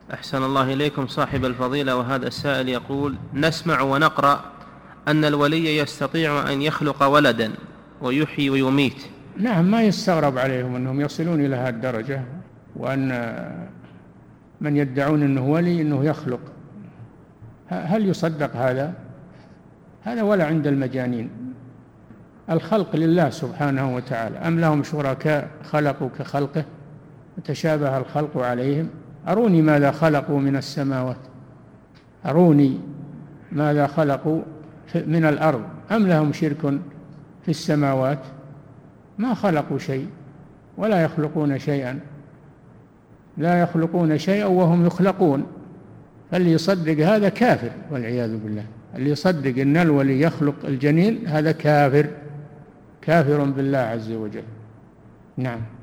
أحسن الله إليكم صاحب الفضيلة. وهذا السائل يقول: نسمع ونقرأ أن الولي يستطيع أن يخلق ولدا ويحيي ويميت. نعم، ما يستغرب عليهم أنهم يصلون إلى هذه الدرجة، وأن من يدعون أنه ولي أنه يخلق. هل يصدق هذا؟ هذا ولا عند المجانين. الخلق لله سبحانه وتعالى. أم لهم شركاء خلقوا كخلقه وتشابه الخلق عليهم؟ أروني ماذا خلقوا من السماوات، أروني ماذا خلقوا من الأرض. أم لهم شرك في السماوات؟ ما خلقوا شيء ولا يخلقون شيئا، لا يخلقون شيئا وهم يخلقون. فاللي يصدق هذا كافر والعياذ بالله. اللي يصدق أن الولي يخلق الجنين هذا كافر، كافر بالله عز وجل. نعم.